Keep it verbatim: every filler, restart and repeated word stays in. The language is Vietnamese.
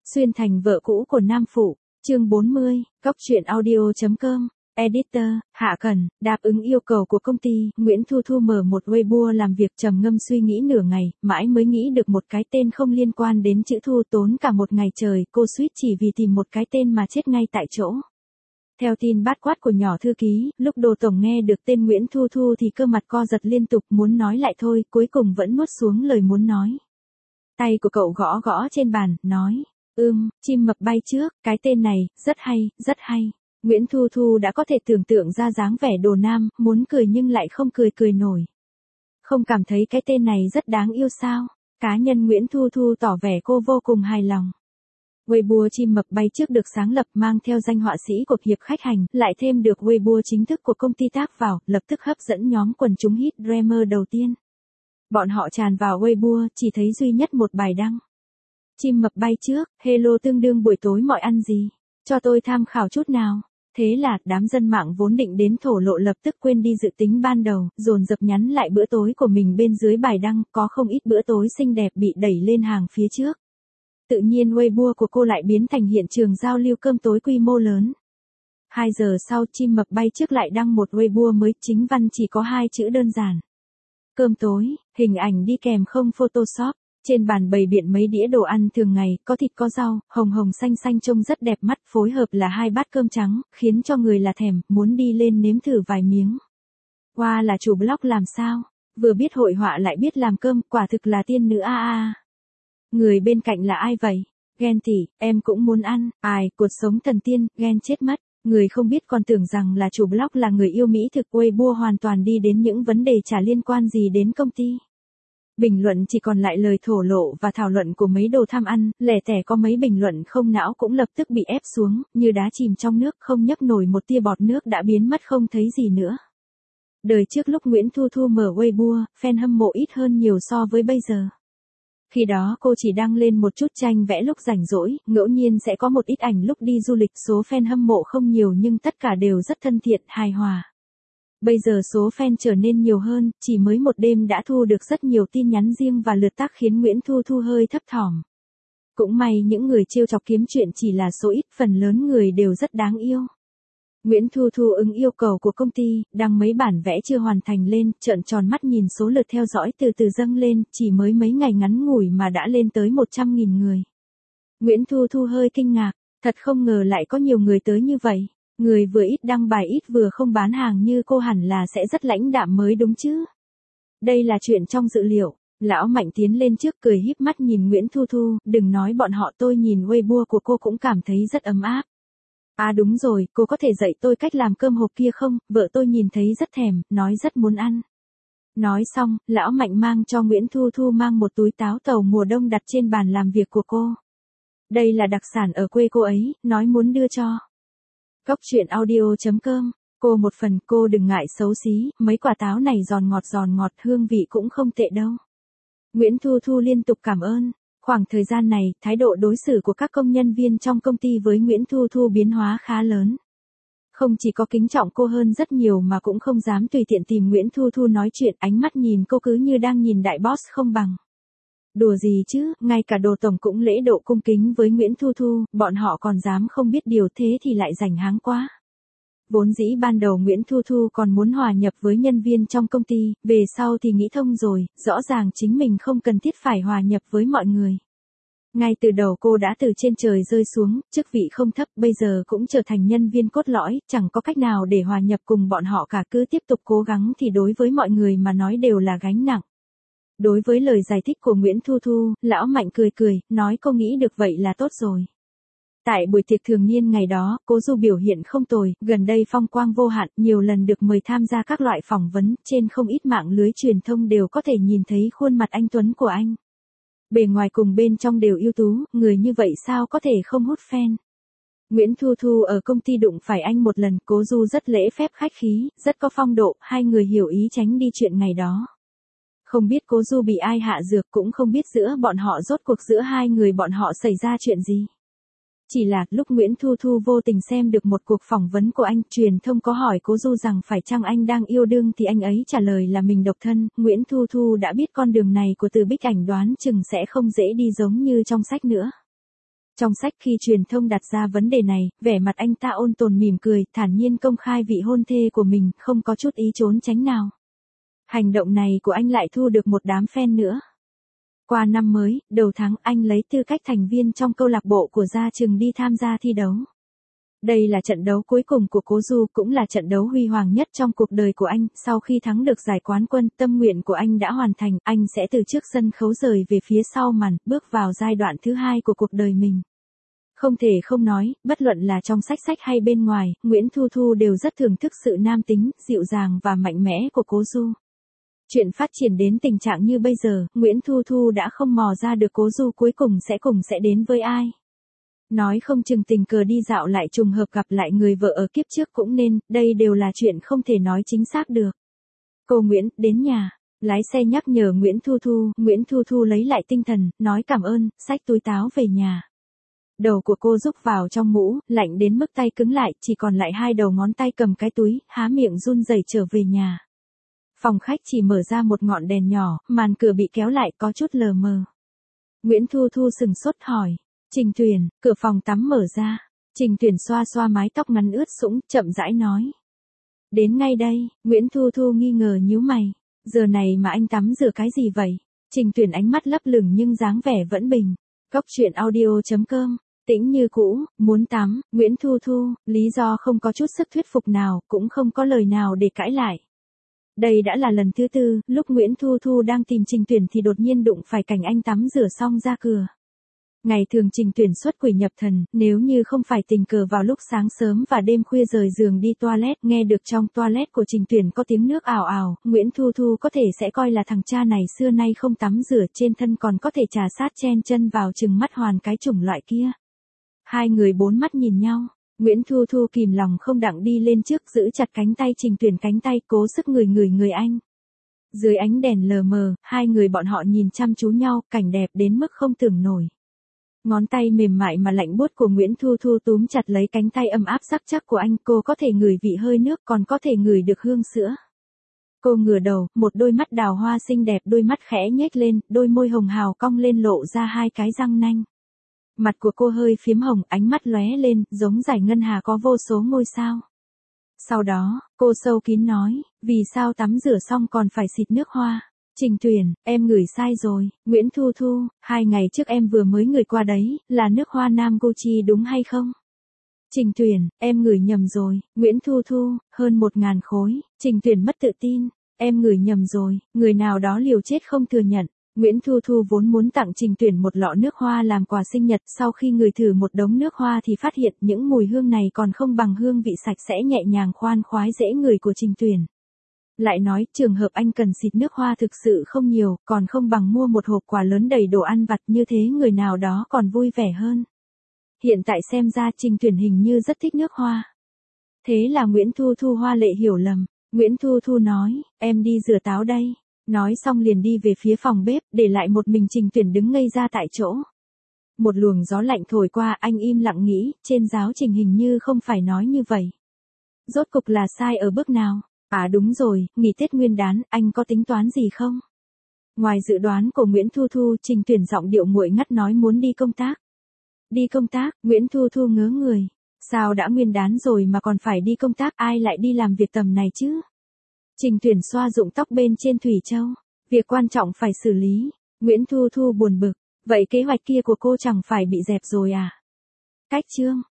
Xuyên thành vợ cũ của nam phụ, chương bốn mươi, Cóc truyện audio.com, Editor, Hạ Cần, đáp ứng yêu cầu của công ty, Nguyễn Thu Thu mở một Weibo làm việc trầm ngâm suy nghĩ nửa ngày, mãi mới nghĩ được một cái tên không liên quan đến chữ Thu, tốn cả một ngày trời, cô suýt chỉ vì tìm một cái tên mà chết ngay tại chỗ. Theo tin bát quát của nhỏ thư ký, lúc Đồ Tổng nghe được tên Nguyễn Thu Thu thì cơ mặt co giật liên tục, muốn nói lại thôi, cuối cùng vẫn nuốt xuống lời muốn nói. Tay của cậu gõ gõ trên bàn, nói, ưm, chim mập bay trước, cái tên này, rất hay, rất hay. Nguyễn Thu Thu đã có thể tưởng tượng ra dáng vẻ Đồ Nam, muốn cười nhưng lại không cười cười nổi. Không cảm thấy cái tên này rất đáng yêu sao? Cá nhân Nguyễn Thu Thu tỏ vẻ cô vô cùng hài lòng. Weibo chim mập bay trước được sáng lập mang theo danh họa sĩ của hiệp khách hành, lại thêm được Weibo chính thức của công ty tác vào, lập tức hấp dẫn nhóm quần chúng hit dreamer đầu tiên. Bọn họ tràn vào Weibo, chỉ thấy duy nhất một bài đăng. Chim mập bay trước, hello tương đương buổi tối mọi ăn gì? Cho tôi tham khảo chút nào. Thế là, đám dân mạng vốn định đến thổ lộ lập tức quên đi dự tính ban đầu, dồn dập nhắn lại bữa tối của mình bên dưới bài đăng, có không ít bữa tối xinh đẹp bị đẩy lên hàng phía trước. Tự nhiên Weibo của cô lại biến thành hiện trường giao lưu cơm tối quy mô lớn. Hai giờ sau, chim mập bay trước lại đăng một Weibo mới, chính văn chỉ có hai chữ đơn giản. Cơm tối, hình ảnh đi kèm không Photoshop. Trên bàn bày biện mấy đĩa đồ ăn thường ngày, có thịt có rau, hồng hồng xanh xanh trông rất đẹp mắt, phối hợp là hai bát cơm trắng, khiến cho người là thèm, muốn đi lên nếm thử vài miếng. Wow, là chủ blog làm sao? Vừa biết hội họa lại biết làm cơm, quả thực là tiên nữ a a. Người bên cạnh là ai vậy? Ghen tỉ, em cũng muốn ăn. Ai, cuộc sống thần tiên, ghen chết mất. Người không biết còn tưởng rằng là chủ blog là người yêu mỹ thực. Weibo hoàn toàn đi đến những vấn đề chả liên quan gì đến công ty. Bình luận chỉ còn lại lời thổ lộ và thảo luận của mấy đồ tham ăn, lẻ tẻ có mấy bình luận không não cũng lập tức bị ép xuống, như đá chìm trong nước, không nhấp nổi một tia bọt nước đã biến mất không thấy gì nữa. Đời trước lúc Nguyễn Thu Thu mở Weibo, fan hâm mộ ít hơn nhiều so với bây giờ. Khi đó cô chỉ đăng lên một chút tranh vẽ lúc rảnh rỗi, ngẫu nhiên sẽ có một ít ảnh lúc đi du lịch, số fan hâm mộ không nhiều nhưng tất cả đều rất thân thiện, hài hòa. Bây giờ số fan trở nên nhiều hơn, chỉ mới một đêm đã thu được rất nhiều tin nhắn riêng và lượt tác khiến Nguyễn Thu Thu hơi thấp thỏm. Cũng may những người trêu chọc kiếm chuyện chỉ là số ít, phần lớn người đều rất đáng yêu. Nguyễn Thu Thu ứng yêu cầu của công ty, đăng mấy bản vẽ chưa hoàn thành lên, trợn tròn mắt nhìn số lượt theo dõi từ từ dâng lên, chỉ mới mấy ngày ngắn ngủi mà đã lên tới một trăm nghìn người. Nguyễn Thu Thu hơi kinh ngạc, thật không ngờ lại có nhiều người tới như vậy. Người vừa ít đăng bài ít vừa không bán hàng như cô hẳn là sẽ rất lãnh đạm mới đúng chứ. Đây là chuyện trong dự liệu. Lão Mạnh tiến lên trước cười híp mắt nhìn Nguyễn Thu Thu, đừng nói bọn họ, tôi nhìn Weibo của cô cũng cảm thấy rất ấm áp. À đúng rồi, cô có thể dạy tôi cách làm cơm hộp kia không, vợ tôi nhìn thấy rất thèm, nói rất muốn ăn. Nói xong, Lão Mạnh mang cho Nguyễn Thu Thu mang một túi táo tàu mùa đông đặt trên bàn làm việc của cô. Đây là đặc sản ở quê cô ấy, nói muốn đưa cho. Cóc truyện audio.com, cô một phần, cô đừng ngại xấu xí, mấy quả táo này giòn ngọt giòn ngọt, hương vị cũng không tệ đâu. Nguyễn Thu Thu liên tục cảm ơn. Khoảng thời gian này, thái độ đối xử của các công nhân viên trong công ty với Nguyễn Thu Thu biến hóa khá lớn. Không chỉ có kính trọng cô hơn rất nhiều mà cũng không dám tùy tiện tìm Nguyễn Thu Thu nói chuyện, ánh mắt nhìn cô cứ như đang nhìn đại boss không bằng. Đùa gì chứ, ngay cả Đồ Tổng cũng lễ độ cung kính với Nguyễn Thu Thu, bọn họ còn dám không biết điều, thế thì lại rảnh háng quá. Vốn dĩ ban đầu Nguyễn Thu Thu còn muốn hòa nhập với nhân viên trong công ty, về sau thì nghĩ thông rồi, rõ ràng chính mình không cần thiết phải hòa nhập với mọi người. Ngay từ đầu cô đã từ trên trời rơi xuống, chức vị không thấp, bây giờ cũng trở thành nhân viên cốt lõi, chẳng có cách nào để hòa nhập cùng bọn họ cả, cứ tiếp tục cố gắng thì đối với mọi người mà nói đều là gánh nặng. Đối với lời giải thích của Nguyễn Thu Thu, Lão Mạnh cười cười, nói cô nghĩ được vậy là tốt rồi. Tại buổi tiệc thường niên ngày đó, cô Du biểu hiện không tồi, gần đây phong quang vô hạn, nhiều lần được mời tham gia các loại phỏng vấn, trên không ít mạng lưới truyền thông đều có thể nhìn thấy khuôn mặt anh tuấn của anh. Bề ngoài cùng bên trong đều ưu tú, người như vậy sao có thể không hút fan. Nguyễn Thu Thu ở công ty đụng phải anh một lần, cô Du rất lễ phép khách khí, rất có phong độ, hai người hiểu ý tránh đi chuyện ngày đó. Không biết cô Du bị ai hạ dược, cũng không biết giữa bọn họ rốt cuộc giữa hai người bọn họ xảy ra chuyện gì. Chỉ là, lúc Nguyễn Thu Thu vô tình xem được một cuộc phỏng vấn của anh, truyền thông có hỏi cô Du rằng phải chăng anh đang yêu đương thì anh ấy trả lời là mình độc thân, Nguyễn Thu Thu đã biết con đường này của Từ Bích Ảnh đoán chừng sẽ không dễ đi giống như trong sách nữa. Trong sách khi truyền thông đặt ra vấn đề này, vẻ mặt anh ta ôn tồn mỉm cười, thản nhiên công khai vị hôn thê của mình, không có chút ý trốn tránh nào. Hành động này của anh lại thu được một đám fan nữa. Qua năm mới, đầu tháng anh lấy tư cách thành viên trong câu lạc bộ của Gia Trừng đi tham gia thi đấu. Đây là trận đấu cuối cùng của Cố Du, cũng là trận đấu huy hoàng nhất trong cuộc đời của anh. Sau khi thắng được giải quán quân, tâm nguyện của anh đã hoàn thành, anh sẽ từ trước sân khấu rời về phía sau màn, bước vào giai đoạn thứ hai của cuộc đời mình. Không thể không nói, bất luận là trong sách sách hay bên ngoài, Nguyễn Thu Thu đều rất thưởng thức sự nam tính, dịu dàng và mạnh mẽ của Cố Du. Chuyện phát triển đến tình trạng như bây giờ, Nguyễn Thu Thu đã không mò ra được Cố Du cuối cùng sẽ cùng sẽ đến với ai. Nói không chừng tình cờ đi dạo lại trùng hợp gặp lại người vợ ở kiếp trước cũng nên, đây đều là chuyện không thể nói chính xác được. Cô Nguyễn, đến nhà. Lái xe nhắc nhở Nguyễn Thu Thu, Nguyễn Thu Thu lấy lại tinh thần, nói cảm ơn, xách túi táo về nhà. Đầu của cô rúc vào trong mũ, lạnh đến mức tay cứng lại, chỉ còn lại hai đầu ngón tay cầm cái túi, há miệng run rẩy trở về nhà. Phòng khách chỉ mở ra một ngọn đèn nhỏ, màn cửa bị kéo lại có chút lờ mờ. Nguyễn Thu Thu sừng sốt hỏi. Trình Tuyền, cửa phòng tắm mở ra. Trình Tuyền xoa xoa mái tóc ngắn ướt sũng, chậm rãi nói. Đến ngay đây, Nguyễn Thu Thu nghi ngờ nhíu mày. Giờ này mà anh tắm rửa cái gì vậy? Trình Tuyền ánh mắt lấp lửng nhưng dáng vẻ vẫn bình. Cốc truyện audio chấm com, tĩnh như cũ, muốn tắm, Nguyễn Thu Thu, lý do không có chút sức thuyết phục nào, cũng không có lời nào để cãi lại. Đây đã là lần thứ tư, lúc Nguyễn Thu Thu đang tìm Trình Tuyền thì đột nhiên đụng phải cảnh anh tắm rửa xong ra cửa. Ngày thường Trình Tuyền xuất quỷ nhập thần, nếu như không phải tình cờ vào lúc sáng sớm và đêm khuya rời giường đi toilet, nghe được trong toilet của Trình Tuyền có tiếng nước ào ào, Nguyễn Thu Thu có thể sẽ coi là thằng cha này xưa nay không tắm rửa, trên thân còn có thể trà sát chen chân vào chừng mắt hoàn cái chủng loại kia. Hai người bốn mắt nhìn nhau, Nguyễn Thu Thu kìm lòng không đặng đi lên trước giữ chặt cánh tay Trình Tuyền, cánh tay cố sức ngửi ngửi người anh. Dưới ánh đèn lờ mờ, hai người bọn họ nhìn chăm chú nhau, cảnh đẹp đến mức không tưởng nổi. Ngón tay mềm mại mà lạnh buốt của Nguyễn Thu Thu túm chặt lấy cánh tay ấm áp sắc chắc của anh, cô có thể ngửi vị hơi nước, còn có thể ngửi được hương sữa. Cô ngửa đầu, một đôi mắt đào hoa xinh đẹp, đôi mắt khẽ nhếch lên, đôi môi hồng hào cong lên lộ ra hai cái răng nanh. Mặt của cô hơi phiếm hồng, ánh mắt lóe lên, giống dải ngân hà có vô số ngôi sao. Sau đó, cô sâu kín nói, vì sao tắm rửa xong còn phải xịt nước hoa? Trình Tuyền, em ngửi sai rồi. Nguyễn Thu Thu, hai ngày trước em vừa mới ngửi qua đấy, là nước hoa Nam Gucci đúng hay không? Trình Tuyền, em ngửi nhầm rồi. Nguyễn Thu Thu, hơn một ngàn khối. Trình Tuyền mất tự tin, em ngửi nhầm rồi, người nào đó liều chết không thừa nhận. Nguyễn Thu Thu vốn muốn tặng Trình Tuyền một lọ nước hoa làm quà sinh nhật, sau khi ngửi thử một đống nước hoa thì phát hiện những mùi hương này còn không bằng hương vị sạch sẽ nhẹ nhàng khoan khoái dễ ngửi của Trình Tuyền. Lại nói, trường hợp anh cần xịt nước hoa thực sự không nhiều, còn không bằng mua một hộp quà lớn đầy đồ ăn vặt, như thế người nào đó còn vui vẻ hơn. Hiện tại xem ra Trình Tuyền hình như rất thích nước hoa. Thế là Nguyễn Thu Thu hoa lệ hiểu lầm. Nguyễn Thu Thu nói, em đi rửa táo đây. Nói xong liền đi về phía phòng bếp, để lại một mình Trình Tuyền đứng ngây ra tại chỗ. Một luồng gió lạnh thổi qua, anh im lặng nghĩ, trên giáo trình hình như không phải nói như vậy. Rốt cục là sai ở bước nào? À đúng rồi, nghỉ Tết Nguyên đán, anh có tính toán gì không? Ngoài dự đoán của Nguyễn Thu Thu, Trình Tuyền giọng điệu nguội ngắt nói muốn đi công tác. Đi công tác, Nguyễn Thu Thu ngớ người. Sao đã Nguyên đán rồi mà còn phải đi công tác, ai lại đi làm việc tầm này chứ? Trình Tuyền xoa rụng tóc bên trên Thủy Châu. Việc quan trọng phải xử lý. Nguyễn Thu Thu buồn bực. Vậy kế hoạch kia của cô chẳng phải bị dẹp rồi à? Cách chương.